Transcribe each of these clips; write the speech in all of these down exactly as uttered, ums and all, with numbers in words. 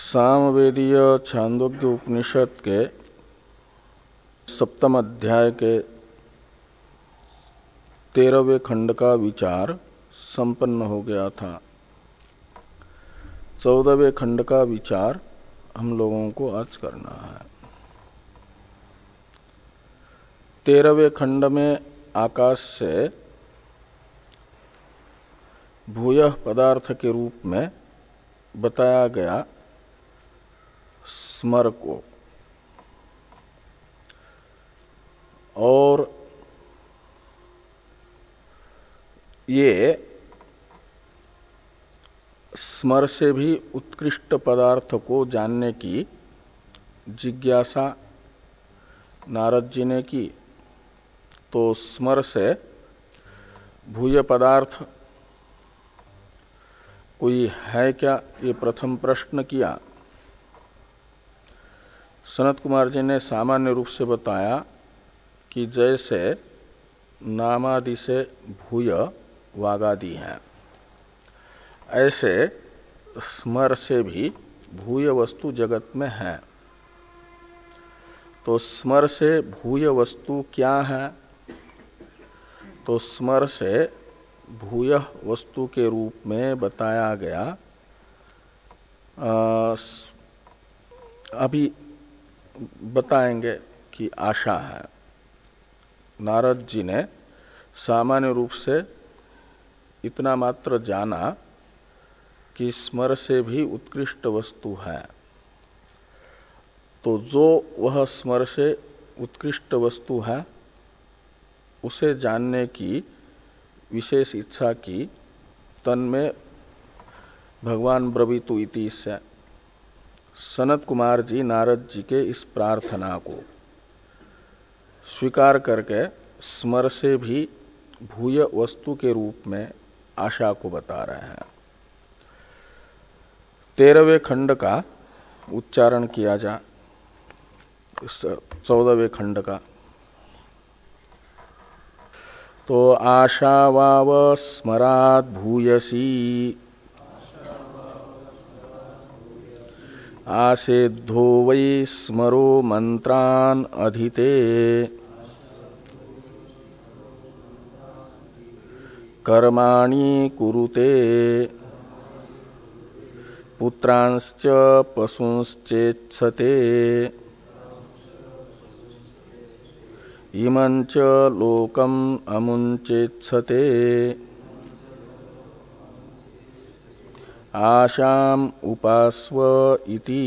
सामवेदीय छांदोग्य उपनिषद के सप्तम अध्याय के तेरहवें खंड का विचार संपन्न हो गया था। चौदहवें खंड का विचार हम लोगों को आज करना है। तेरहवें खंड में आकाश से भूयः पदार्थ के रूप में बताया गया स्मर को, और ये स्मर से भी उत्कृष्ट पदार्थ को जानने की जिज्ञासा नारद जी ने की। तो स्मर से भूय पदार्थ कोई है क्या, ये प्रथम प्रश्न किया। सनत कुमार जी ने सामान्य रूप से बताया कि जैसे नामादि से भूय वागादि हैं, ऐसे स्मर से भी भूय वस्तु जगत में है। तो स्मर से भूय वस्तु क्या है? तो स्मर से भूय वस्तु के रूप में बताया गया आ, अभी बताएंगे कि आशा है। नारद जी ने सामान्य रूप से इतना मात्र जाना कि स्मर से भी उत्कृष्ट वस्तु है। तो जो वह स्मर से उत्कृष्ट वस्तु है उसे जानने की विशेष इच्छा की, तन में भगवान ब्रवीतु इति से सनत कुमार जी नारद जी के इस प्रार्थना को स्वीकार करके स्मर से भी भूय वस्तु के रूप में आशा को बता रहे हैं। तेरहवें खंड का उच्चारण किया जा, चौदहवें खंड का। तो आशावाव स्मरात् भूयसी आसेद्धो वै स्मरो मंत्रान् अधिते कर्माणि कुरुते पुत्रांश्च पशुंश्चेच्छते इमंच लोकम अमुंचेच्छते आशाम उपास्व इति।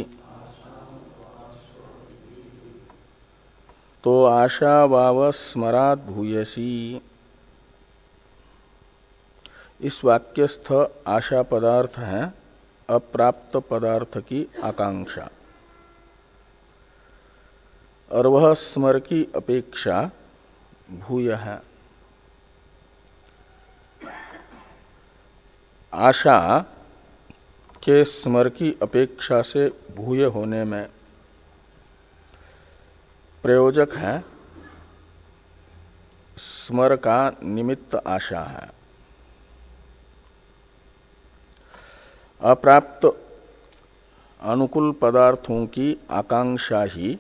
तो आशा वाव स्मरात् भूयसी, इस वाक्यस्थ आशा पदार्थ है अप्राप्त पदार्थ की आकांक्षा, और वह स्मर की अपेक्षा भूय है। आशा के स्मर की अपेक्षा से भूय होने में प्रयोजक है स्मर का निमित्त आशा है। अप्राप्त अनुकूल पदार्थों की आकांक्षा ही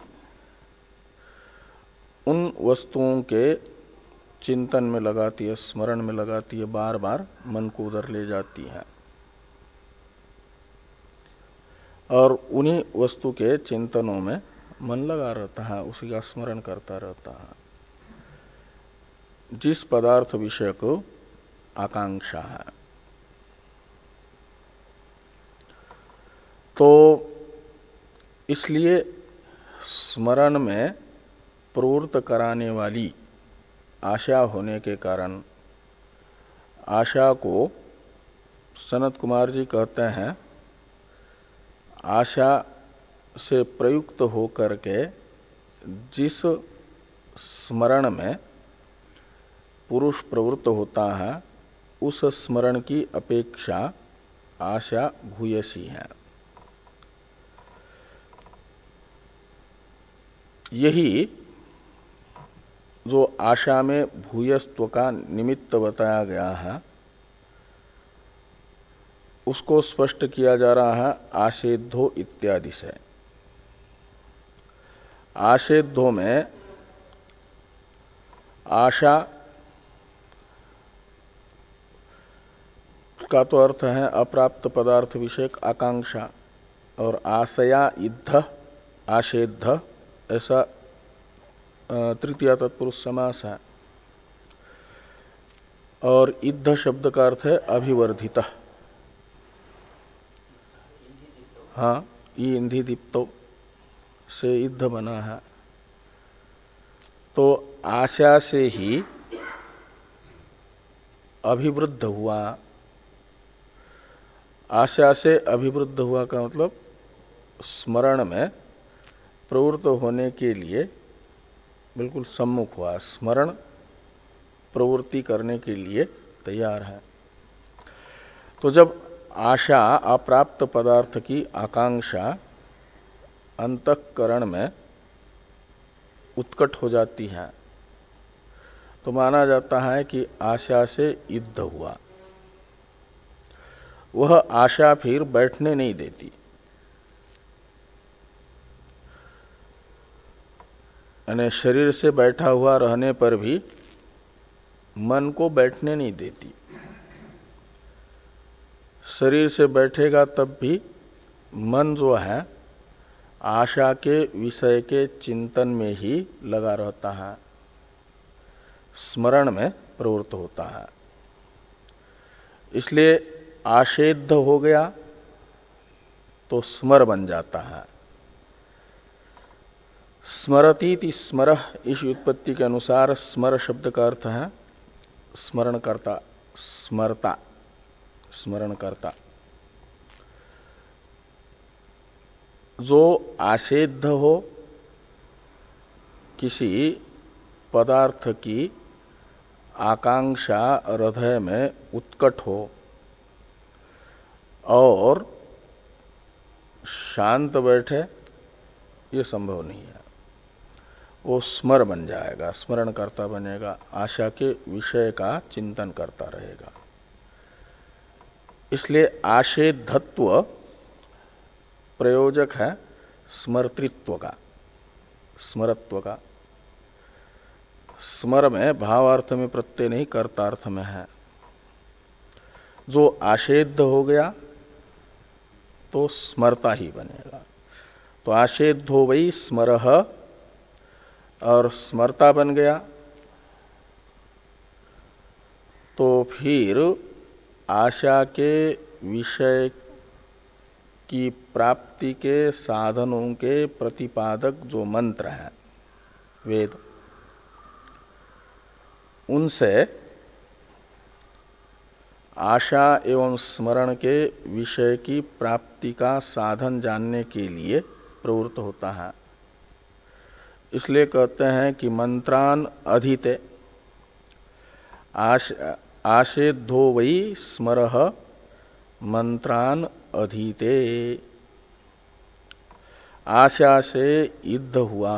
उन वस्तुओं के चिंतन में लगाती है, स्मरण में लगाती है, बार बार मन को उधर ले जाती है, और उन्हीं वस्तु के चिंतनों में मन लगा रहता है, उसी का स्मरण करता रहता है, जिस पदार्थ विषय को आकांक्षा है। तो इसलिए स्मरण में प्रवृत्त कराने वाली आशा होने के कारण आशा को सनत कुमार जी कहते हैं आशा से प्रयुक्त होकर के जिस स्मरण में पुरुष प्रवृत्त होता है उस स्मरण की अपेक्षा आशा भूयसी है। यही जो आशा में भूयस्त्व का निमित्त बताया गया है, उसको स्पष्ट किया जा रहा है आशेद्धो इत्यादि से। आशेद्धो में आशा का तो अर्थ है अप्राप्त पदार्थ विषयक आकांक्षा, और आशया इद्ध आशेद्ध ऐसा तृतीय तत्पुरुष समास है। और इद्ध शब्द का अर्थ है अभिवर्धित। हाँ, ये इंधि दीप्तो से इद्ध बना है। तो आशा से ही अभिवृद्ध हुआ। आशा से अभिवृद्ध हुआ का मतलब स्मरण में प्रवृत्त होने के लिए बिल्कुल सम्मुख हुआ, स्मरण प्रवृत्ति करने के लिए तैयार है। तो जब आशा अप्राप्त पदार्थ की आकांक्षा अंतःकरण में उत्कट हो जाती है तो माना जाता है कि आशा से युद्ध हुआ। वह आशा फिर बैठने नहीं देती। यानी शरीर से बैठा हुआ रहने पर भी मन को बैठने नहीं देती। शरीर से बैठेगा तब भी मन जो है आशा के विषय के चिंतन में ही लगा रहता है, स्मरण में प्रवृत्त होता है। इसलिए आशेद्ध हो गया तो स्मर बन जाता है। स्मरतीति स्मरः, इस उत्पत्ति के अनुसार स्मर शब्द का अर्थ है स्मरण करता, स्मरता, स्मरण करता। जो आशेद्ध हो, किसी पदार्थ की आकांक्षा हृदय में उत्कट हो और शांत बैठे, ये संभव नहीं है। वो स्मर बन जाएगा, स्मरण करता बनेगा, आशा के विषय का चिंतन करता रहेगा। इसलिए आशेद्धत्व प्रयोजक है स्मर्तृत्व का, स्मरत्व का। स्मर में भावार्थ में प्रत्यय नहीं, कर्तार्थ में है। जो आशेद्ध हो गया तो स्मरता ही बनेगा। तो आशेद्धो वै स्मरः, और स्मरता बन गया तो फिर आशा के विषय की प्राप्ति के साधनों के प्रतिपादक जो मंत्र हैं वेद, उनसे आशा एवं स्मरण के विषय की प्राप्ति का साधन जानने के लिए प्रवृत्त होता है। इसलिए कहते हैं कि मंत्रान अधीते, आश आशेद्धो वै स्मरः मंत्रान अधीते। आशा से युद्ध हुआ,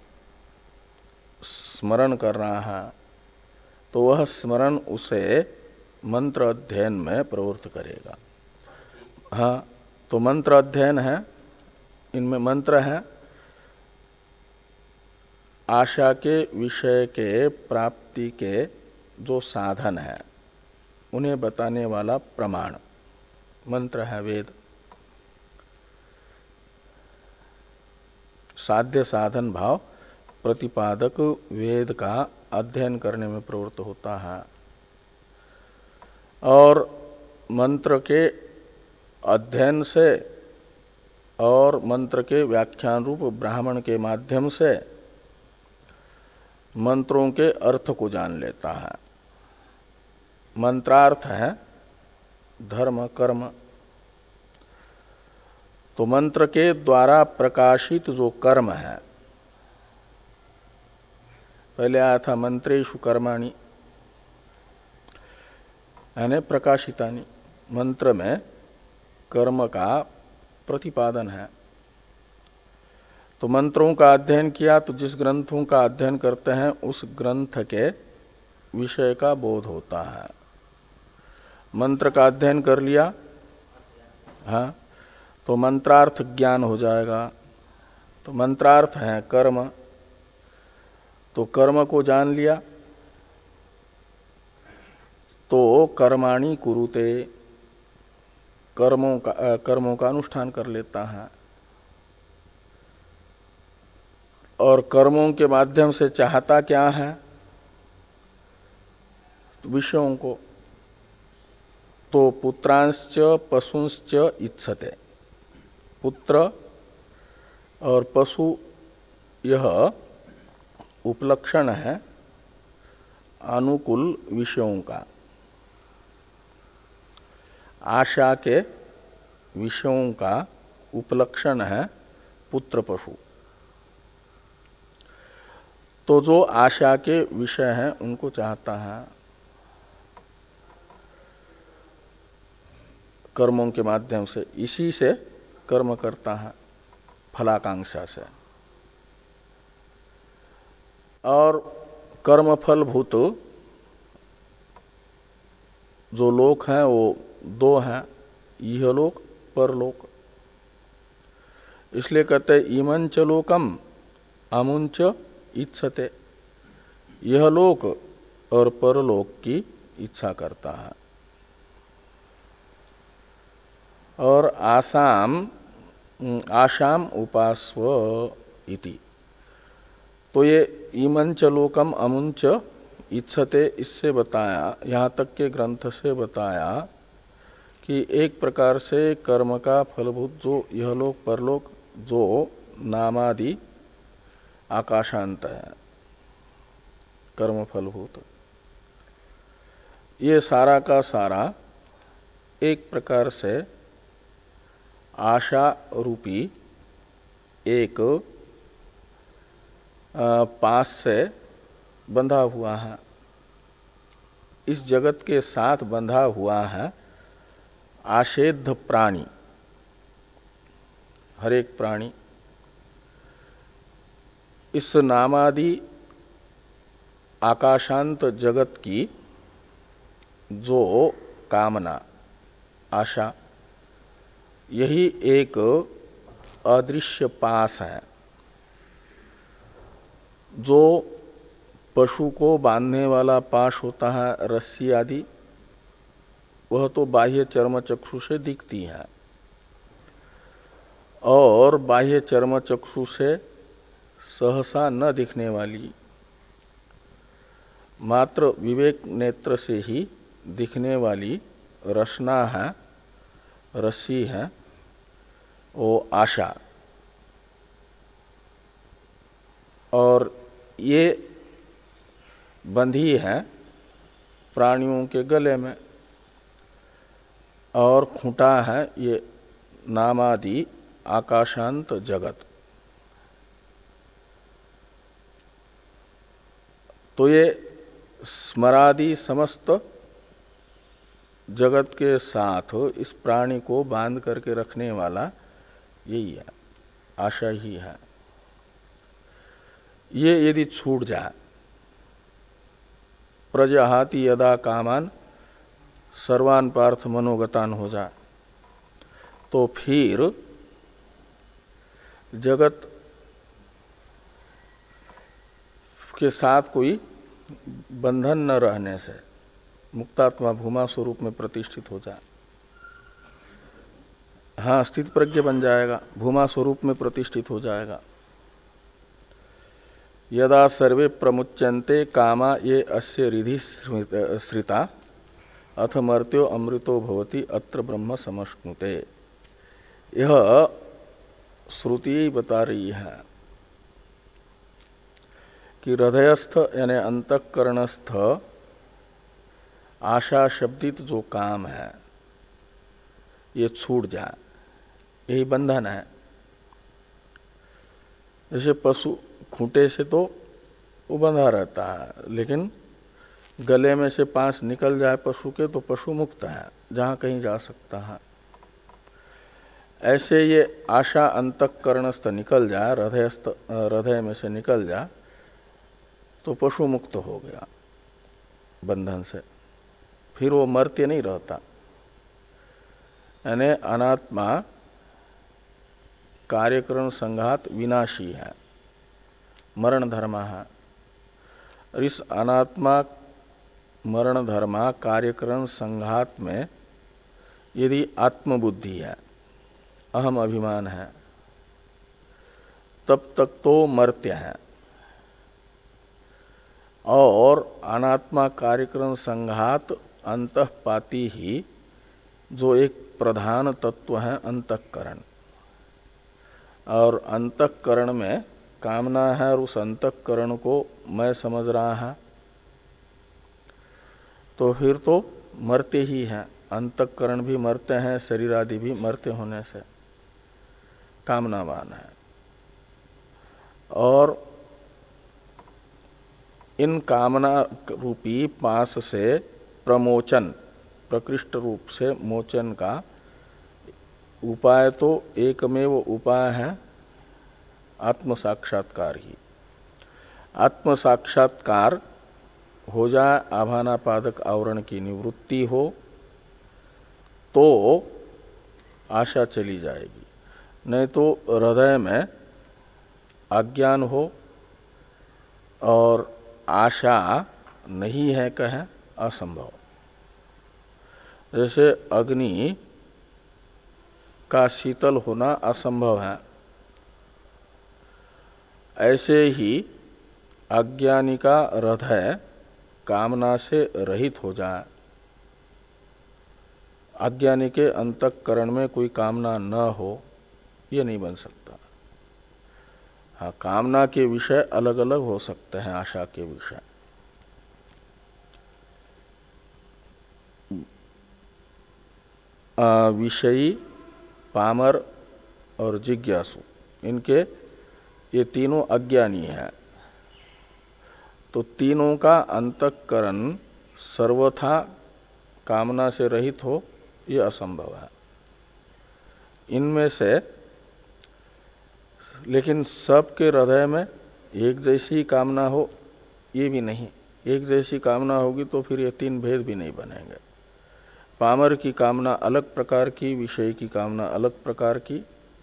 स्मरण कर रहा है, तो वह स्मरण उसे मंत्र अध्ययन में प्रवृत्त करेगा। हाँ, तो मंत्र अध्ययन है, इनमें मंत्र है आशा के विषय के प्राप्ति के जो साधन है उन्हें बताने वाला प्रमाण मंत्र है वेद। साध्य साधन भाव प्रतिपादक वेद का अध्ययन करने में प्रवृत्त होता है, और मंत्र के अध्ययन से और मंत्र के व्याख्यान रूप ब्राह्मण के माध्यम से मंत्रों के अर्थ को जान लेता है। मंत्रार्थ है धर्म कर्म। तो मंत्र के द्वारा प्रकाशित जो कर्म है, पहले आया था मंत्रेषु कर्माणि, यानी प्रकाशितानि। मंत्र में कर्म का प्रतिपादन है। तो मंत्रों का अध्ययन किया तो जिस ग्रंथों का अध्ययन करते हैं उस ग्रंथ के विषय का बोध होता है। मंत्र का अध्ययन कर लिया हाँ, तो मंत्रार्थ ज्ञान हो जाएगा। तो मंत्रार्थ है कर्म, तो कर्म को जान लिया तो कर्माणि कुरुते, कर्मों का कर्मों का अनुष्ठान कर लेता है। और कर्मों के माध्यम से चाहता क्या है? विषयों को। तो पुत्रांश्च पशुंश्च इच्छते, पुत्र और पशु यह उपलक्षण है अनुकूल विषयों का। आशा के विषयों का उपलक्षण है पुत्र पशु। तो जो आशा के विषय हैं उनको चाहता है कर्मों के माध्यम से, इसी से कर्म करता है फलाकांक्षा से। और कर्मफल भूत जो लोक हैं वो दो हैं, यह लोक परलोक। इसलिए कहते इमंच लोकम अमुंच इच्छते, यह लोक और परलोक की इच्छा करता है। और आसाम आशाम उपास्व इति, तो ये इमंच लोकम अमुंच इच्छते, इससे बताया, यहाँ तक के ग्रंथ से बताया कि एक प्रकार से कर्म का फलभूत जो यह लोक परलोक, जो नामादि आकाशांत है कर्म फलभूत, ये सारा का सारा एक प्रकार से आशा रूपी एक पास से बंधा हुआ है, इस जगत के साथ बंधा हुआ है आशेद्ध प्राणी, हर एक प्राणी। इस नामादि आकाशांत जगत की जो कामना आशा, यही एक अदृश्य पास है जो पशु को बांधने वाला पाश होता है रस्सी आदि, वह तो बाह्य चर्म चक्षु से दिखती है। और बाह्य चर्म चक्षु से सहसा न दिखने वाली, मात्र विवेक नेत्र से ही दिखने वाली रसना है, रस्सी है, वो आशा। और ये बंधी है प्राणियों के गले में, और खूंटा है ये नामादि आकाशांत जगत। तो ये स्मरादि समस्त जगत के साथ इस प्राणी को बांध करके रखने वाला यही है, आशा ही है। ये यदि छूट जाए, प्रजहाति यदा कामान सर्वान पार्थ मनोगतान हो जाए, तो फिर जगत के साथ कोई बंधन न रहने से मुक्तात्मा भूमा स्वरूप में प्रतिष्ठित हो जाए। हाँ, स्थित प्रज्ञ बन जाएगा, भूमा स्वरूप में प्रतिष्ठित हो जाएगा। यदा सर्वे प्रमुच्यन्ते कामा ये अस्य रिधि श्रिता अथ मर्त्यो अमृतो भवति अत्र ब्रह्म समश्नुते, यह श्रुति बता रही है कि हृदयस्थ यानी अंतःकरणस्थ आशा शब्दित जो काम है ये छूट जाए, यही बंधन है। जैसे पशु खूंटे से तो वो बंधा रहता है, लेकिन गले में से पांस निकल जाए पशु के तो पशु मुक्त है, जहां कहीं जा सकता है। ऐसे ये आशा अंतःकरणस्थ निकल जाए, हृदयस्थ हृदय में से निकल जाए तो पशु मुक्त हो गया बंधन से, फिर वो मर्त्य नहीं रहता। यानी अनात्मा कार्यकरण संघात विनाशी है, मरण धर्म है। और इस अनात्मा मरण धर्मा कार्यकरण संघात में यदि आत्मबुद्धि है, अहम अभिमान है, तब तक तो मर्त्य है। और अनात्मा कार्यकरण संघात अंतःपाती ही जो एक प्रधान तत्व है अंतःकरण, और अंतःकरण में कामना है और उस अंतःकरण को मैं समझ रहा है, तो फिर तो मरते ही हैं। अंतःकरण भी मरते हैं, शरीर आदि भी मरते होने से कामनावान है। और इन कामना रूपी पास से प्रमोचन, प्रकृष्ट रूप से मोचन का उपाय तो एकमेव उपाय है आत्म साक्षात्कार ही। आत्म साक्षात्कार हो जाए, आभानापादक आवरण की निवृत्ति हो, तो आशा चली जाएगी। नहीं तो हृदय में अज्ञान हो और आशा नहीं है कहें, असंभव। जैसे अग्नि का शीतल होना असंभव है, ऐसे ही अज्ञानी का हृदय कामना से रहित हो जाए, अज्ञानी के अंतःकरण में कोई कामना न हो, ये नहीं बन सकता। हाँ, कामना के विषय अलग अलग हो सकते हैं, आशा के विषय। विषयी, पामर और जिज्ञासु, इनके ये तीनों अज्ञानी हैं। तो तीनों का अंतःकरण सर्वथा कामना से रहित हो, ये असंभव है। इनमें से लेकिन सबके हृदय में एक जैसी कामना हो, ये भी नहीं। एक जैसी कामना होगी तो फिर ये तीन भेद भी नहीं बनेंगे। पामर की कामना अलग प्रकार की, विषय की कामना अलग प्रकार की,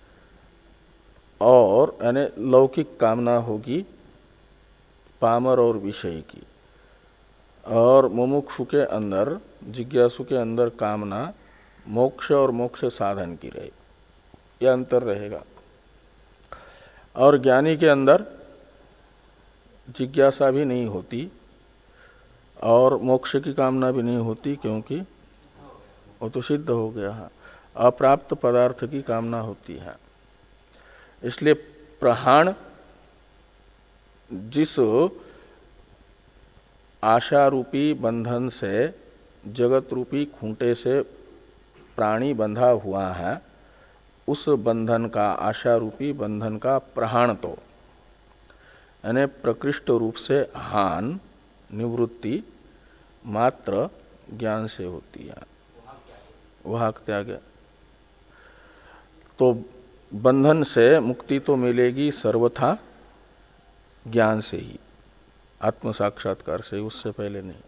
और यानी लौकिक कामना होगी पामर और विषय की, और मुमुक्षु के अंदर, जिज्ञासु के अंदर कामना मोक्ष और मोक्ष साधन की रहे, यह अंतर रहेगा। और ज्ञानी के अंदर जिज्ञासा भी नहीं होती और मोक्ष की कामना भी नहीं होती, क्योंकि वो तो सिद्ध हो गया है। अप्राप्त पदार्थ की कामना होती है। इसलिए प्रहाण जिस आशा रूपी बंधन से, जगत रूपी खूंटे से प्राणी बंधा हुआ है, उस बंधन का, आशा रूपी बंधन का प्रहाण तो यानी प्रकृष्ट रूप से हान, निवृत्ति मात्र ज्ञान से होती है, वह त्याग। तो बंधन से मुक्ति तो मिलेगी सर्वथा ज्ञान से ही, आत्म साक्षात्कार से, उससे पहले नहीं।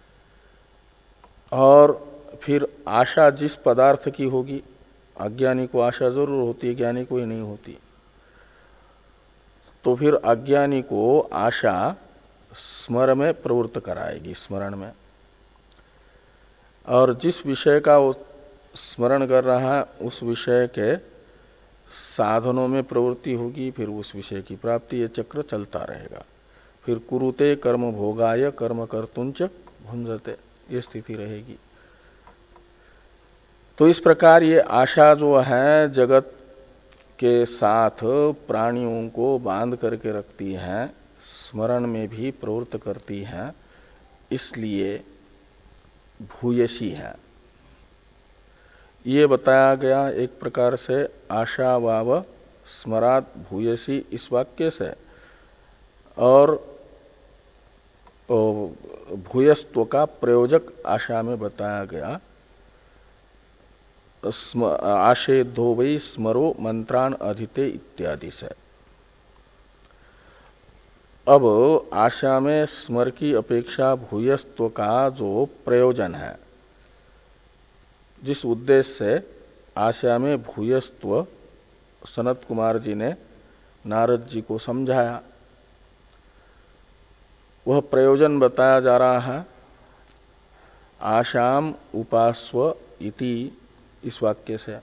और फिर आशा जिस पदार्थ की होगी, अज्ञानी को आशा जरूर होती है, ज्ञानी को ही नहीं होती। तो फिर अज्ञानी को आशा स्मरण में प्रवृत्त कराएगी, स्मरण में। और जिस विषय का वो स्मरण कर रहा है, उस विषय के साधनों में प्रवृत्ति होगी, फिर उस विषय की प्राप्ति, ये चक्र चलता रहेगा। फिर कुरुते कर्म भोगाय कर्म कर्तुंच भुंजते, ये स्थिति रहेगी। तो इस प्रकार ये आशा जो है जगत के साथ प्राणियों को बांध करके रखती है, स्मरण में भी प्रवृत्त करती है, इसलिए भूयसी है। ये बताया गया एक प्रकार से आशा वाव स्मरात भूयसी इस वाक्य से, और भूयस्त्व का प्रयोजक आशा में बताया गया आशे दो वै स्मरो मंत्रान अधिते इत्यादि से। अब आशा में स्मर की अपेक्षा भूयस्त्व का जो प्रयोजन है, जिस उद्देश्य से आशा में भूयस्त्व सनत कुमार जी ने नारद जी को समझाया, वह प्रयोजन बताया जा रहा है। आशाम उपास्व इति इस वाक्य से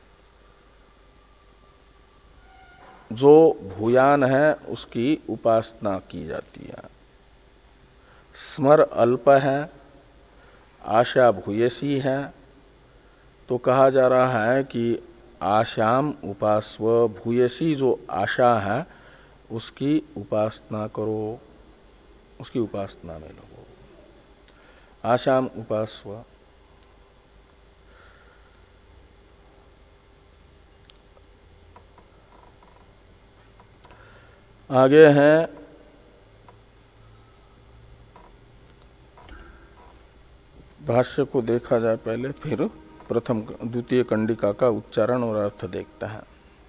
जो भूयान है उसकी उपासना की जाती है। स्मर अल्प है, आशा भूयसी है, तो कहा जा रहा है कि आशाम उपास्व, भूयसी जो आशा है उसकी उपासना करो, उसकी उपासना में लगो। आशाम उपास्व। आगे हैं भाष्य को देखा जाए पहले, फिर प्रथम द्वितीय कंडिका का उच्चारण और अर्थ देखता है।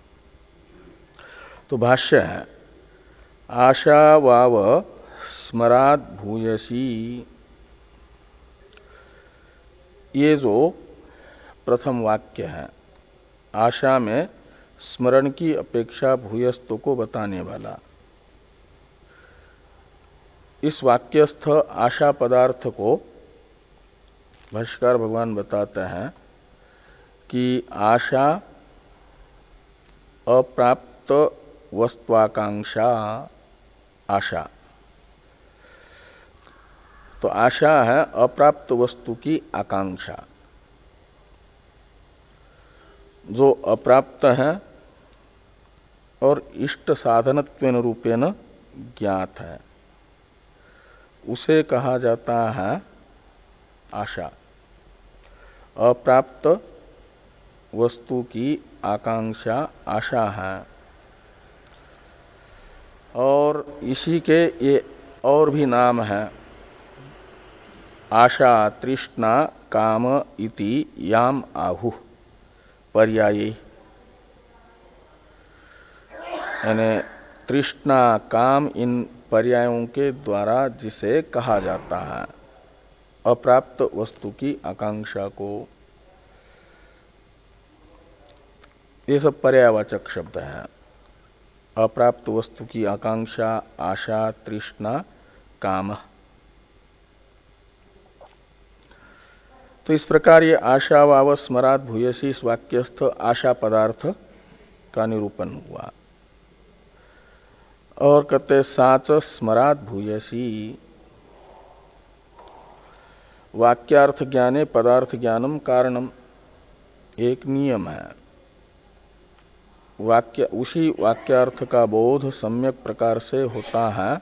तो भाष्य है आशा वाव स्मराद भूयसी। ये जो प्रथम वाक्य है आशा में स्मरण की अपेक्षा भूयस्तों को बताने वाला, इस वाक्यस्थ आशा पदार्थ को भाष्यकार भगवान बताते हैं कि आशा अप्राप्त वस्तुआकांक्षा। आशा तो आशा है अप्राप्त वस्तु की आकांक्षा, जो अप्राप्त है और इष्ट साधनत्वेन रूपेण ज्ञात है, उसे कहा जाता है आशा। अप्राप्त वस्तु की आकांक्षा आशा है। और इसी के ये और भी नाम है, आशा तृष्णा काम इति याम आहु पर्यायी। यानी तृष्णा काम इन पर्यायों के द्वारा जिसे कहा जाता है अप्राप्त वस्तु की आकांक्षा को, ये सब पर्यायवाचक शब्द हैं। अप्राप्त वस्तु की आकांक्षा, आशा, तृष्णा, काम। तो इस प्रकार ये आशा वाव स्मरात भूयसी इस वाक्यस्थ आशा पदार्थ का निरूपण हुआ। और कहते साच स्मरात भूयसी, वाक्यार्थ ज्ञाने पदार्थ ज्ञानम कारणम, एक नियम है। वाक्य उसी वाक्यार्थ का बोध सम्यक प्रकार से होता है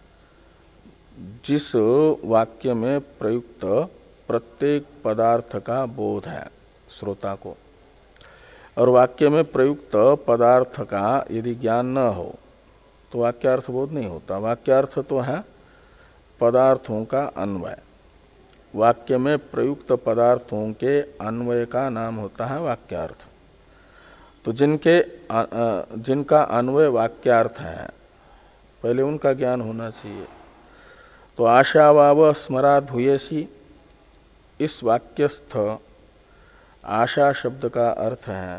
जिस वाक्य में प्रयुक्त प्रत्येक पदार्थ का बोध है श्रोता को। और वाक्य में प्रयुक्त पदार्थ का यदि ज्ञान न हो तो वाक्यार्थ बोध नहीं होता। वाक्यार्थ तो है पदार्थों का अन्वय, वाक्य में प्रयुक्त पदार्थों के अन्वय का नाम होता है वाक्यार्थ। तो जिनके जिनका अन्वय वाक्यार्थ है पहले उनका ज्ञान होना चाहिए। तो आशा वाव स्मरात भूयसी, इस वाक्यस्थ आशा शब्द का अर्थ है,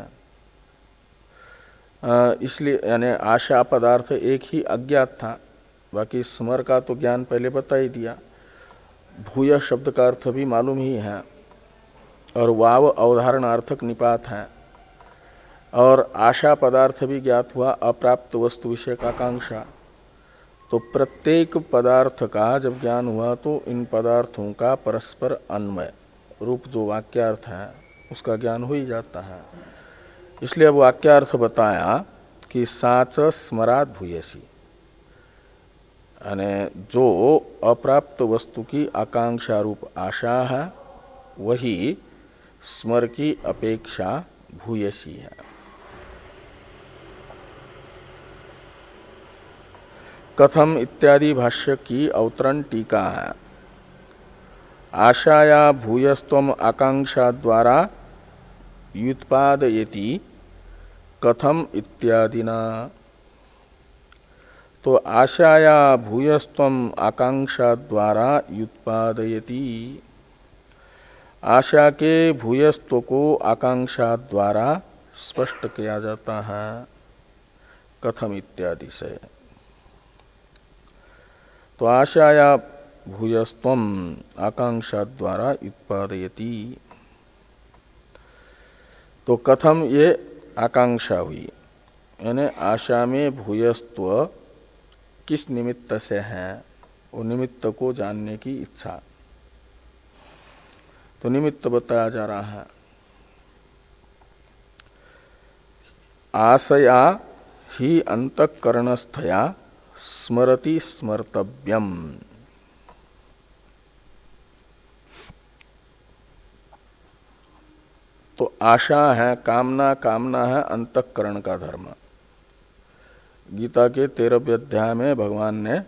इसलिए यानी आशा पदार्थ एक ही अज्ञात था, बाकी स्मर का तो ज्ञान पहले बता ही दिया। भूय शब्द का अर्थ भी मालूम ही है और वाव अवधारणार्थक निपात है। और आशा पदार्थ भी ज्ञात हुआ, अप्राप्त वस्तु विषयक आकांक्षा। तो प्रत्येक पदार्थ का जब ज्ञान हुआ तो इन पदार्थों का परस्पर अन्वय रूप जो वाक्यार्थ है उसका ज्ञान हो ही जाता है। इसलिए अब वाक्यार्थ बताया कि साच स्मरात भूयसी, यानी जो अप्राप्त वस्तु की आकांक्षा रूप आशा है वही स्मर की अपेक्षा भूयसी है। कथम इत्यादि भाष्य की अवतरण टीका है। आशाया भूयस्त्वम आकांक्षा द्वारा युत्पादयति कथम इत्यादिना। तो आशाया भूयस्त्वम आकांक्षा द्वारा युत्पादयति, आशा के भूयस्त्व को आकांक्षा द्वारा स्पष्ट किया जाता है कथम इत्यादि से। तो आशाया भूयस्त्वम आकांक्षा द्वारा उत्पादयति, तो कथम ये आकांक्षा हुई, यानी आशा में भूयस्त्व किस निमित्त से है, वो निमित्त को जानने की इच्छा, तो निमित्त बताया जा रहा है। आशया ही अंतःकरणस्थया स्मरति स्मर्तव्यम। तो आशा है, कामना, कामना है अंतःकरण का धर्म। गीता के तेरहवें अध्याय में भगवान ने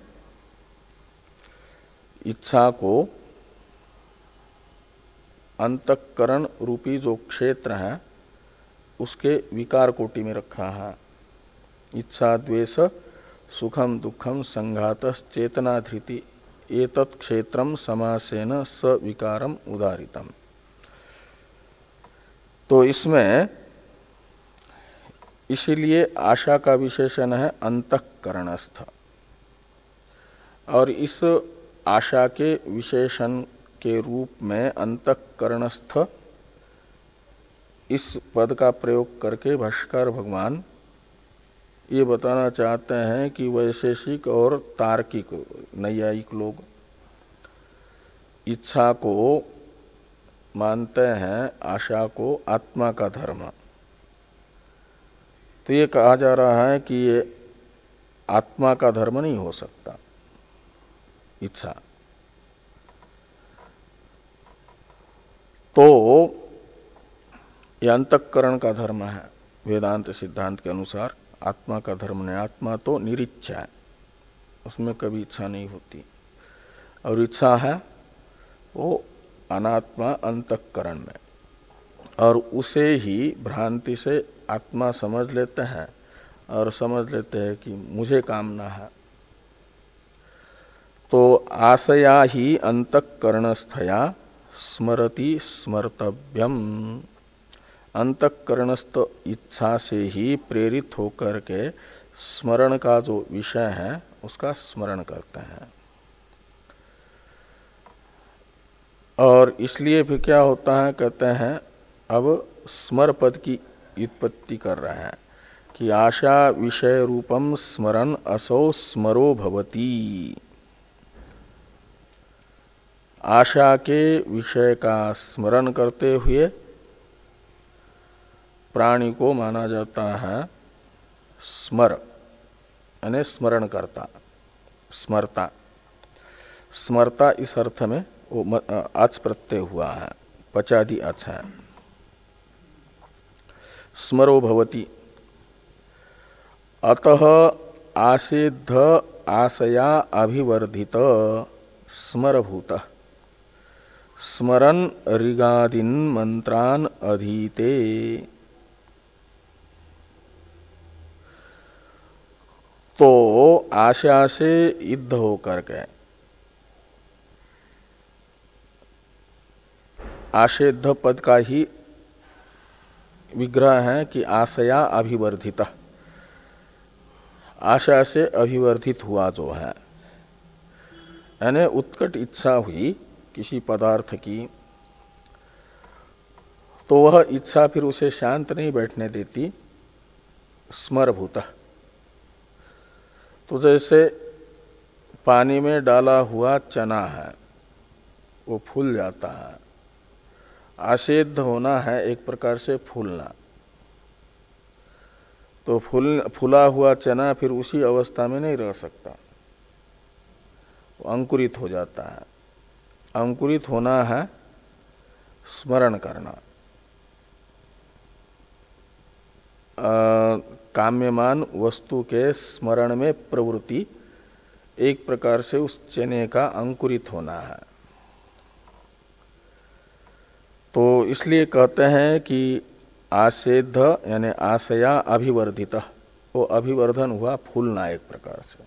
इच्छा को अंतःकरण रूपी जो क्षेत्र है उसके विकार कोटि में रखा है। इच्छा द्वेष सुखम दुखम संघातस चेतना धृति एतत् क्षेत्रम समासेन स विकारम उदारितम। तो इसमें इसीलिए आशा का विशेषण है अंतःकरणस्थ, और इस आशा के विशेषण के रूप में अंतःकरणस्थ इस पद का प्रयोग करके भाष्यकार भगवान ये बताना चाहते हैं कि वैशेषिक और तार्किक नैयायिक लोग इच्छा को मानते हैं, आशा को आत्मा का धर्म। तो ये कहा जा रहा है कि ये आत्मा का धर्म नहीं हो सकता इच्छा। तो यह अंतःकरण का धर्म है वेदांत सिद्धांत के अनुसार। आत्मा का धर्म नहीं, आत्मा तो निरिच्छा है, उसमें कभी इच्छा नहीं होती, और इच्छा है वो अनात्मा अंतःकरण में, और उसे ही भ्रांति से आत्मा समझ लेते हैं और समझ लेते हैं कि मुझे कामना है। तो आशया ही अंतःकरणस्थया स्मरति स्मर्तव्यम। अंतःकरणस्थ इच्छा से ही प्रेरित होकर के स्मरण का जो विषय है उसका स्मरण करते हैं। और इसलिए फिर क्या होता है, कहते हैं अब स्मर पद की उत्पत्ति कर रहे हैं कि आशा विषय रूपम स्मरन असौ स्मरो भवति। आशा के विषय का स्मरण करते हुए प्राणी को माना जाता है स्मर, यानी स्मरण करता, स्मरता। स्मरता इस अर्थ में वो अच प्रत्यय हुआ है, पचादि अच है। स्मरो भवति। अतः आसेद्ध आशया अभिवर्धित स्मरभूत स्मरन ऋगादीन मंत्रान अधीते। तो आशा से युद्ध होकर के आशेद्ध पद का ही विग्रह है कि आशया अभिवर्धित, आशा से अभिवर्धित हुआ जो है, यानी उत्कट इच्छा हुई किसी पदार्थ की, तो वह इच्छा फिर उसे शांत नहीं बैठने देती, स्मरभूत। तो जैसे पानी में डाला हुआ चना है वो फूल जाता है, आसेद्ध होना है एक प्रकार से फूलना। तो फूल फूला हुआ चना फिर उसी अवस्था में नहीं रह सकता, वो अंकुरित हो जाता है। अंकुरित होना है स्मरण करना, आ, काम्यमान वस्तु के स्मरण में प्रवृत्ति एक प्रकार से उस चने का अंकुरित होना है। तो इसलिए कहते हैं कि आसेद्ध यानी आशया अभिवर्धित, वो अभिवर्धन हुआ फूलना एक प्रकार से।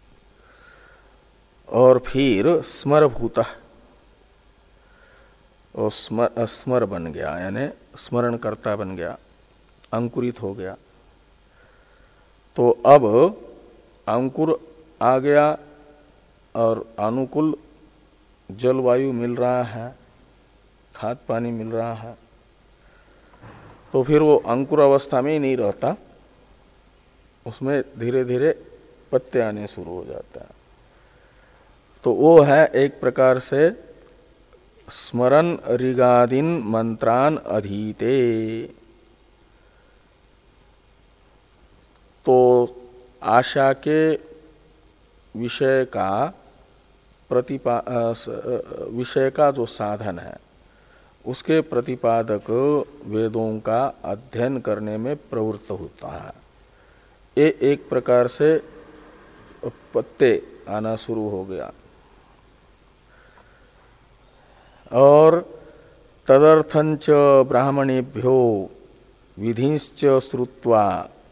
और फिर स्मरभूत, और स्मर, स्मर बन गया, यानी स्मरण करता बन गया, अंकुरित हो गया। तो अब अंकुर आ गया और अनुकूल जलवायु मिल रहा है, खाद पानी मिल रहा है, तो फिर वो अंकुर अवस्था में ही नहीं रहता, उसमें धीरे धीरे पत्ते आने शुरू हो जाता है। तो वो है एक प्रकार से स्मरण ऋगादीन मंत्रान अधीते। तो आशा के विषय का प्रतिपा विषय का जो साधन है उसके प्रतिपादक वेदों का अध्ययन करने में प्रवृत्त होता है। ये एक प्रकार से पत्ते आना शुरू हो गया। और तदर्थंच ब्राह्मणेभ्यो विधिश्च श्रुत्वा,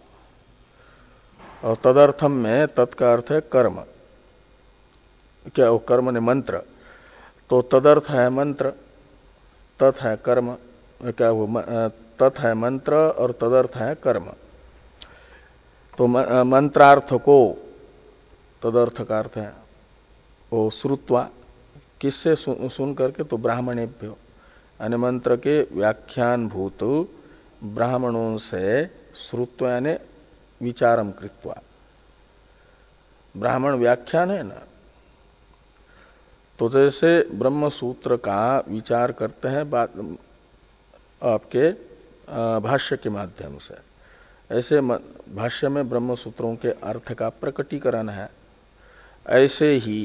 और तदर्थम में तत्का अर्थ है कर्म, क्या वो कर्म ने मंत्र, तो तदर्थ है मंत्र, तत् है कर्म, क्या वो तत् है मंत्र और तदर्थ है कर्म। तो मंत्रार्थ को तदर्थ का अर्थ है वो श्रुत्वा, किससे सुन, सुन करके, तो ब्राह्मणेभ्यो, यानी मंत्र के व्याख्यान भूत ब्राह्मणों से श्रुत्वा यानी विचारम कृत्वा, ब्राह्मण व्याख्यान है ना, तो जैसे ब्रह्म सूत्र का विचार करते हैं बात आपके भाष्य के माध्यम से, ऐसे भाष्य में ब्रह्म सूत्रों के अर्थ का प्रकटीकरण है। ऐसे ही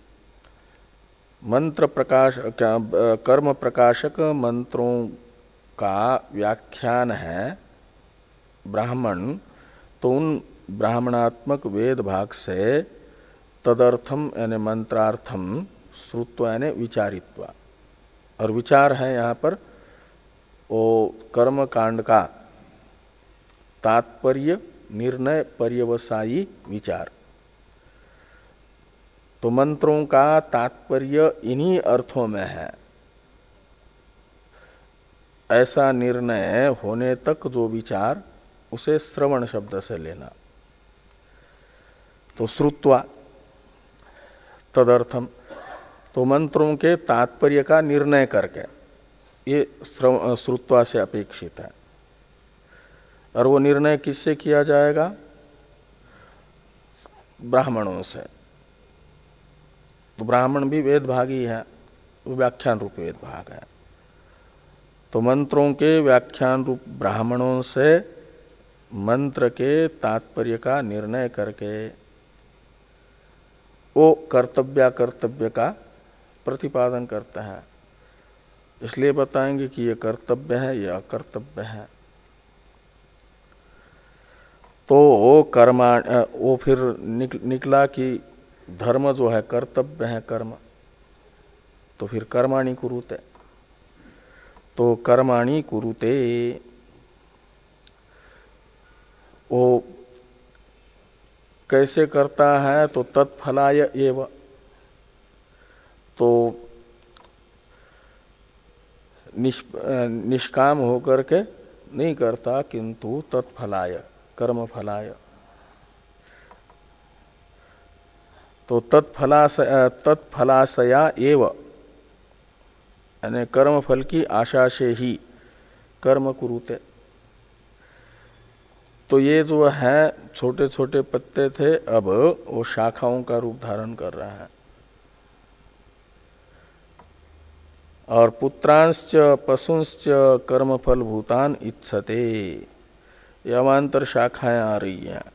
मंत्र प्रकाश क्या कर्म प्रकाशक मंत्रों का व्याख्यान है ब्राह्मण, तो उन ब्राह्मणात्मक वेद भाग से तदर्थम यानी मंत्रार्थम, श्रुत्वा यानी विचारित्वा, और विचार है यहाँ पर वो कर्म कांड का तात्पर्य निर्णय पर्यवसायी विचार। तो मंत्रों का तात्पर्य इन्हीं अर्थों में है, ऐसा निर्णय होने तक जो विचार, उसे श्रवण शब्द से लेना। तो श्रुत्वा तदर्थम, तो मंत्रों के तात्पर्य का निर्णय करके, ये श्रुत्वा से अपेक्षित है। और वो निर्णय किससे किया जाएगा? ब्राह्मणों से। तो ब्राह्मण भी वेद भागी है, वो व्याख्यान रूप वेद भाग है। तो मंत्रों के व्याख्यान रूप ब्राह्मणों से मंत्र के तात्पर्य का निर्णय करके वो कर्तव्य कर्तव्य का प्रतिपादन करता है। इसलिए बताएंगे कि ये कर्तव्य है, ये अकर्तव्य है। तो वो कर्मा वो फिर निक, निकला कि धर्म जो है कर्तव्य है कर्म, तो फिर कर्माणि कुरुते, तो कर्माणि कुरुते वो कैसे करता है? तो तत्फलाय एव, तो निष्, निष्काम होकर के नहीं करता, किंतु तत्फलाय कर्म फलाय। तो तत्फलास तत्फलाशया एव, यानी कर्म फल की आशा से ही कर्म कुरुते। तो ये जो है छोटे छोटे पत्ते थे, अब वो शाखाओं का रूप धारण कर रहा है। और पुत्रांश्च पशुंश्च कर्मफल भूतान इच्छते, ये अवान्तर शाखाएं आ रही हैं।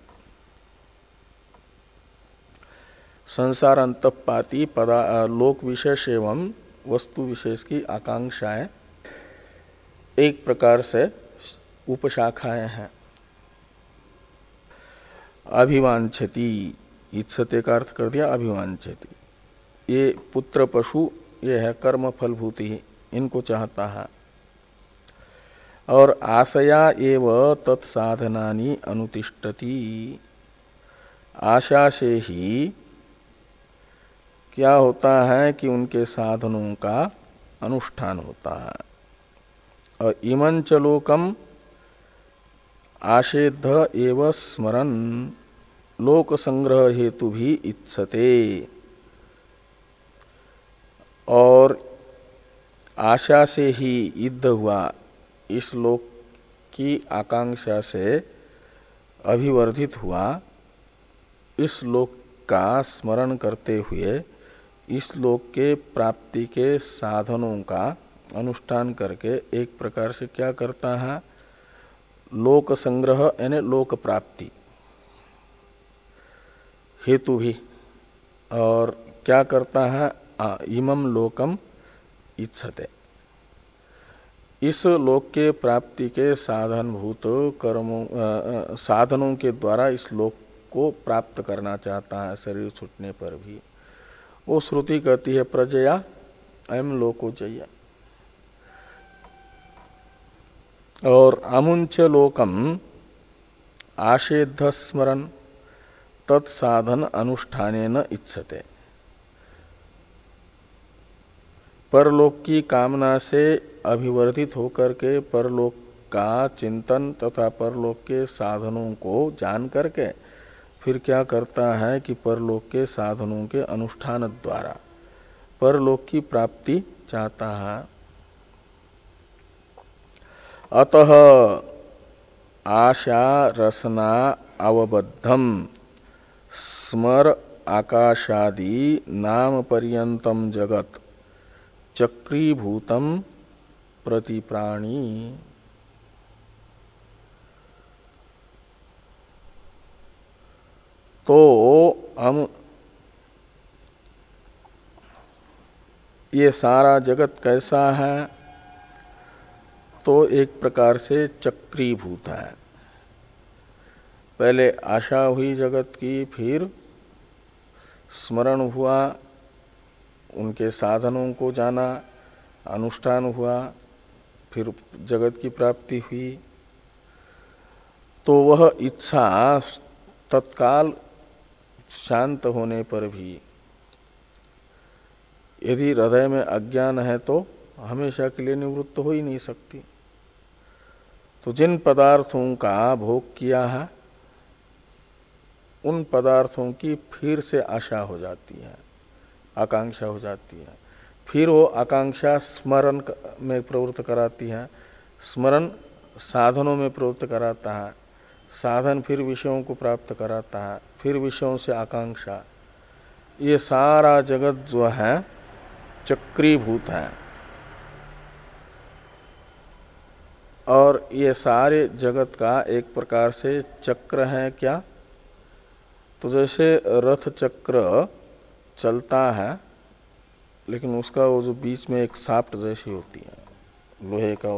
संसार अंतपाती पदा लोक विशेष एवं वस्तु विशेष की आकांक्षाएं एक प्रकार से उपशाखाएं हैं। अभिवांछति, इच्छते का अर्थ कर दिया अभिवांछति। ये पुत्र पशु ये है कर्म फलभूति, इनको चाहता है। और आशया एव तत्साधनानि अनुतिष्ठति, आशा से ही क्या होता है कि उनके साधनों का अनुष्ठान होता है। और इमंच लोकम आशेद्ध एव स्मरन लोक संग्रह हेतु भी इच्छते। और आशा से ही युद्ध हुआ, इस लोक की आकांक्षा से अभिवर्धित हुआ, इस लोक का स्मरण करते हुए इस लोक के प्राप्ति के साधनों का अनुष्ठान करके एक प्रकार से क्या करता है, लोक संग्रह यानी लोक प्राप्ति हेतु भी। और क्या करता है, इमम लोकम इच्छते, इस लोक के प्राप्ति के साधनभूत कर्मों साधनों के द्वारा इस लोक को प्राप्त करना चाहता है शरीर छूटने पर भी। वो श्रुति कहती है प्रजया अयम लोकोजया। और अमुंच लोकम आशेद्ध स्मरण तत्साधन अनुष्ठानेन इच्छते। परलोक की कामना से अभिवर्धित होकर के परलोक का चिंतन तथा परलोक के साधनों को जान करके फिर क्या करता है कि परलोक के साधनों के अनुष्ठान द्वारा परलोक की प्राप्ति चाहता है। अतः आशा रसना अवबद्धम स्मर आकाशादि नाम पर्यंतम जगत चक्रीभूतम प्रतिप्राणी। तो हम ये सारा जगत कैसा है, तो एक प्रकार से चक्रीभूत है। पहले आशा हुई जगत की, फिर स्मरण हुआ, उनके साधनों को जाना, अनुष्ठान हुआ, फिर जगत की प्राप्ति हुई। तो वह इच्छा तत्काल शांत होने पर भी यदि हृदय में अज्ञान है तो हमेशा के लिए निवृत्त हो ही नहीं सकती। तो जिन पदार्थों का भोग किया है उन पदार्थों की फिर से आशा हो जाती है, आकांक्षा हो जाती है। फिर वो आकांक्षा स्मरण में प्रवृत्त कराती है, स्मरण साधनों में प्रवृत्त कराता है, साधन फिर विषयों को प्राप्त कराता है, फिर विषयों से आकांक्षा। ये सारा जगत जो है चक्रीभूत है। और ये सारे जगत का एक प्रकार से चक्र है। क्या? तो जैसे रथ चक्र चलता है, लेकिन उसका वो जो बीच में एक साफ्ट जैसी होती है लोहे का,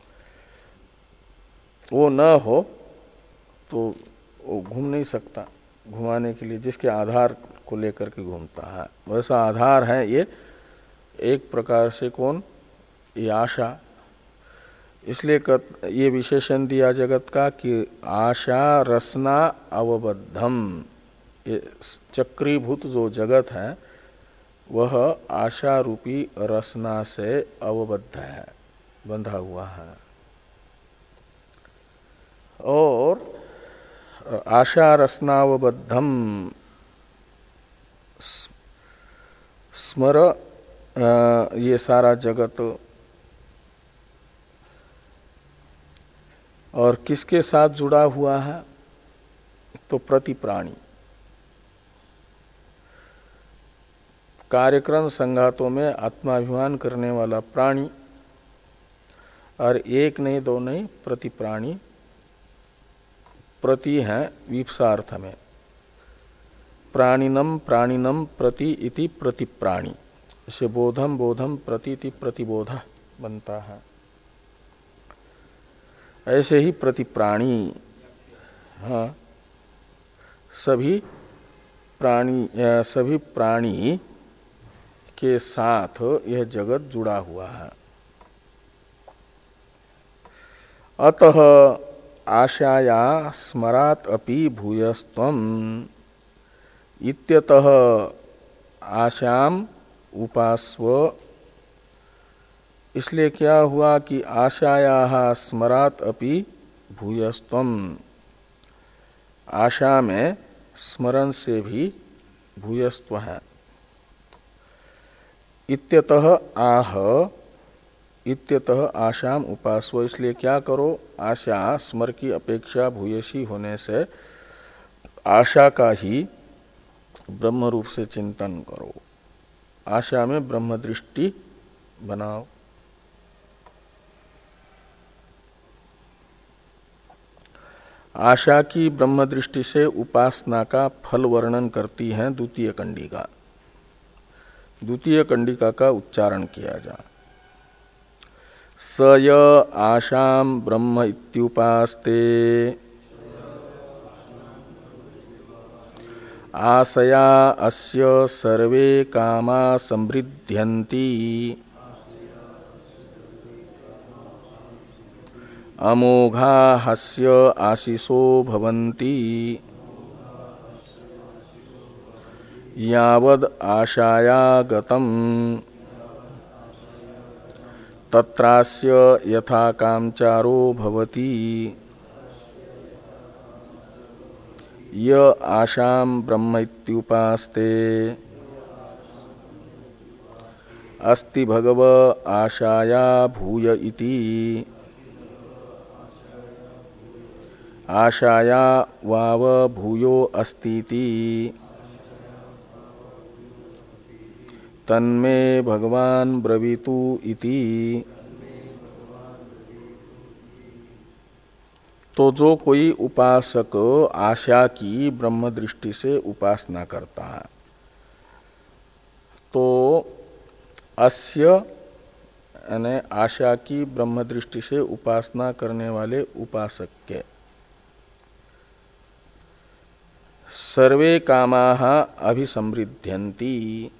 वो न हो तो वो घूम नहीं सकता। घुमाने के लिए जिसके आधार को लेकर के घूमता है, वैसा आधार है ये एक प्रकार से कौन? ये आशा। इसलिए ये विशेषण दिया जगत का कि आशा रसना अवबद्धम। ये चक्रीभूत जो जगत है वह आशा रूपी रसना से अवबद्ध है, बंधा हुआ है। और आशा रसनावबद्धम स्मर, ये सारा जगत और किसके साथ जुड़ा हुआ है? तो प्रतिप्राणी, कार्यक्रम संघातों में आत्माभिमान करने वाला प्राणी। और एक नहीं दो नहीं, प्रतिप्राणी। प्रति है विप्सार्थ में, प्राणिनम प्राणिनम प्रति इति प्रतिप्राणी से बोधम बोधम प्रति इति प्रतिबोध बनता है। ऐसे ही प्रतिप्राणी, हाँ, सभी प्राणी सभी प्राणी के साथ यह जगत जुड़ा हुआ है। अतः आशाया स्मरात अपि भूयस्त्वम इत्यतः आशाम उपास्व इसलिए क्या हुआ कि आशाया स्मरात अपि भूयस्त्वम, आशा में स्मरण से भी भूयस्त्व है। इत्यतः आह इत्यतः आशाम उपासव, इसलिए क्या करो, आशा स्मर की अपेक्षा भूयसी होने से आशा का ही ब्रह्म रूप से चिंतन करो, आशा में ब्रह्म दृष्टि बनाओ। आशा की ब्रह्म दृष्टि से उपासना का फल वर्णन करती है द्वितीय कंडिका। द्वितीय कंडिका का उच्चारण किया जा। स य आशाम ब्रह्म इत्युपास्ते आशया अस्य सर्वे कामा समृद्ध्यन्ति अमोघा हस्य आशिषो भवन्ति यावद आशाया गतम् तत्रास्य यथा कामचारो भवति य आशाम ब्रह्म इत्युपास्ते अस्ति भगव आशाया भूय इति आशाया वाव भूयो अस्तीति तन्मे भगवान ब्रवीतु इति। तो जो कोई उपासक आशा की ब्रह्म दृष्टि से उपासना करता है तो अस्य यानी आशा की ब्रह्म दृष्टि से उपासना करने वाले उपासक के सर्वे कामाः अभिसमृद्ध्यन्ति,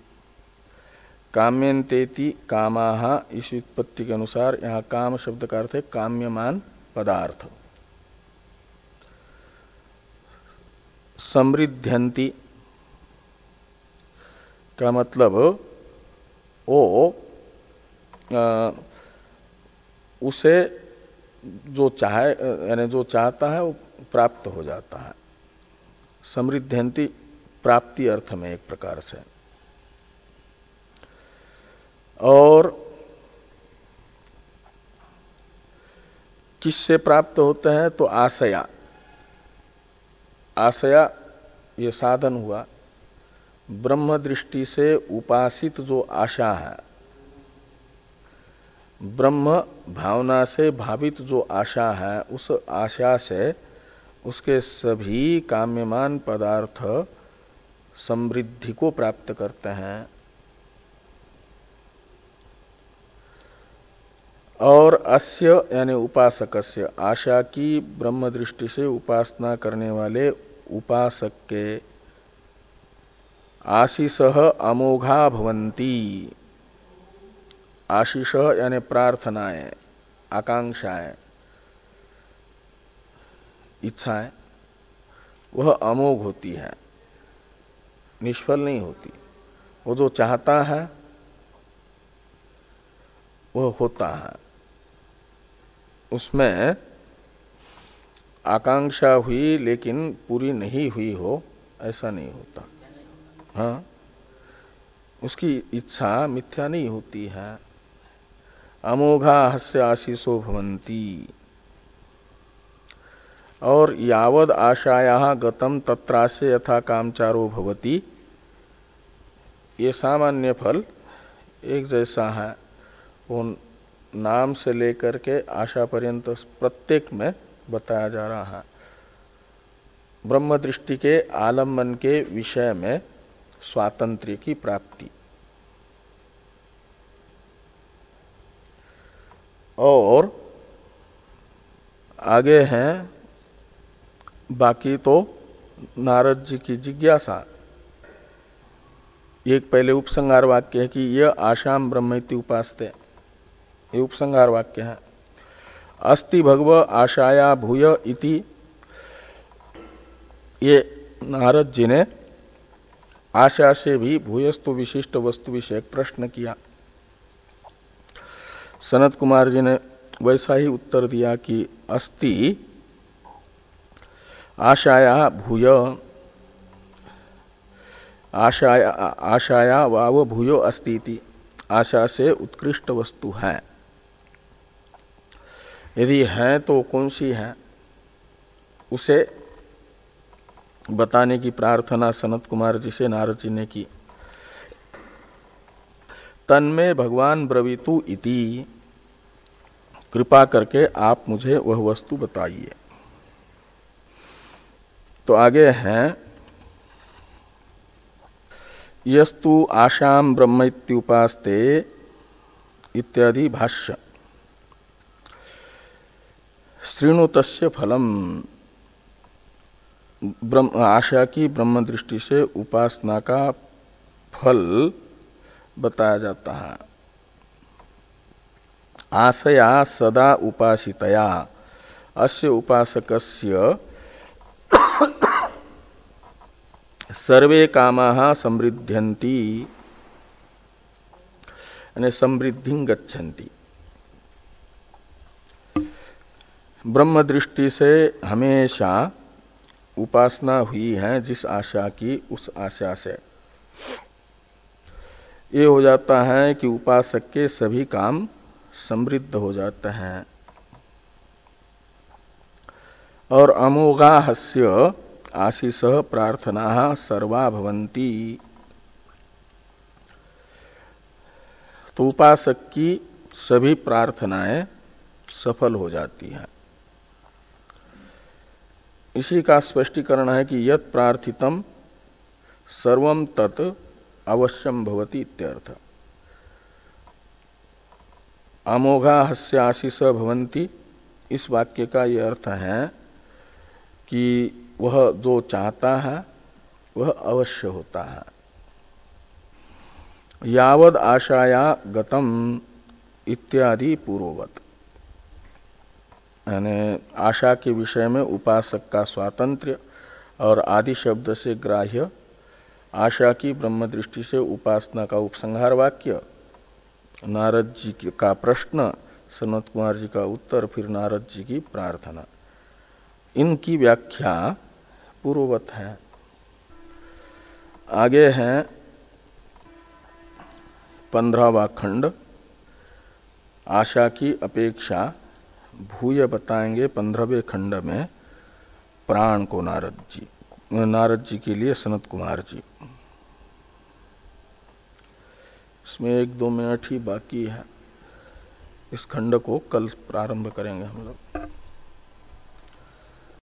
काम्यन्तेति कामाः, इस व्युत्पत्ति के अनुसार यहाँ काम शब्द का अर्थ है काम्यमान पदार्थ। समृद्ध्यन्ति का मतलब वो आ, उसे जो चाहे यानी जो चाहता है वो प्राप्त हो जाता है। समृद्ध्यन्ति प्राप्ति अर्थ में एक प्रकार से। और किससे प्राप्त होते हैं तो आशया, आशया ये साधन हुआ। ब्रह्म दृष्टि से उपासित जो आशा है, ब्रह्म भावना से भावित जो आशा है, उस आशा से उसके सभी काम्यमान पदार्थ समृद्धि को प्राप्त करते हैं। और अस्य यानी उपासकस्य, आशा की ब्रह्म दृष्टि से उपासना करने वाले उपासक के आशीषः अमोघा भवन्ति, आशीष यानी प्रार्थनाएं, आकांक्षाएं, इच्छाएं, वह अमोघ होती है, निष्फल नहीं होती। वो जो चाहता है वह होता है। उसमें आकांक्षा हुई लेकिन पूरी नहीं हुई हो, ऐसा नहीं होता। हाँ, उसकी इच्छा मिथ्या नहीं होती है। अमोघा हस्य आशीषो भवन्ति। और यावद आशाया गतम तत्रास्य यथा कामचारो भवति, ये सामान्य फल एक जैसा है। वो नाम से लेकर के आशा पर्यंत प्रत्येक में बताया जा रहा है। ब्रह्म दृष्टि के आलम्बन के विषय में स्वातंत्र्य की प्राप्ति। और आगे हैं बाकी तो नारद जी की जिज्ञासा। एक पहले उपसंहार वाक्य है कि यह आशाम ब्रह्मेति उपासते, ये उपसंहार वाक्य है। अस्ति भगव आशाया भूय इति, ये नारद जी ने आशा से भी भूयस्तु विशिष्ट वस्तु विषयक प्रश्न किया। सनत कुमार जी ने वैसा ही उत्तर दिया कि अस्ति आशाया भूय आशाया आशाया वाव भूयो अस्ति इति, आशा से उत्कृष्ट वस्तु है। यदि है तो कौन सी है, उसे बताने की प्रार्थना सनत कुमार जी से नारद जी ने की। तन्मे भगवान ब्रवीतु इति, कृपा करके आप मुझे वह वस्तु बताइए। तो आगे हैं यस्तु आशाम ब्रह्मैत्युपास्ते इत्यादि भाष्य। श्रृणु तस्य फलम, ब्रह्म आशा की ब्रह्म दृष्टि से उपासना का फल बताया जाता है। आशया सदा उपासितया अस्य उपासकस्य सर्वे कामाः समृद्ध्यन्ति, यानी समृद्धिं गच्छन्ति। ब्रह्म दृष्टि से हमेशा उपासना हुई है जिस आशा की, उस आशा से ये हो जाता है कि उपासक के सभी काम समृद्ध हो जाते हैं। और अमोघाहस्य आशीष प्रार्थना सर्वा भवन्ति, तो उपासक की सभी प्रार्थनाएं सफल हो जाती हैं। इसी का स्पष्टीकरण है कि यत् प्रार्थितम सर्वम तत् अवश्यम भवति इत्यर्थ। अमोघा हस्य आशीष भवन्ति, इस वाक्य का यह अर्थ है कि वह जो चाहता है वह अवश्य होता है। यावद आशाया गतम इत्यादि पूर्ववत, यानी आशा के विषय में उपासक का स्वातंत्र्य और आदि शब्द से ग्राह्य आशा की ब्रह्म दृष्टि से उपासना का उपसंहार वाक्य, नारद जी का प्रश्न, सनत कुमार जी का उत्तर, फिर नारद जी की प्रार्थना, इनकी व्याख्या पूर्ववत है। आगे है पंद्रहवा खंड, आशा की अपेक्षा भूय बताएंगे पंद्रहवें खंड में प्राण को नारद जी, नारद जी के लिए सनत कुमार जी। इसमें एक दो मिनट ही बाकी है, इस खंड को कल प्रारंभ करेंगे हम लोग।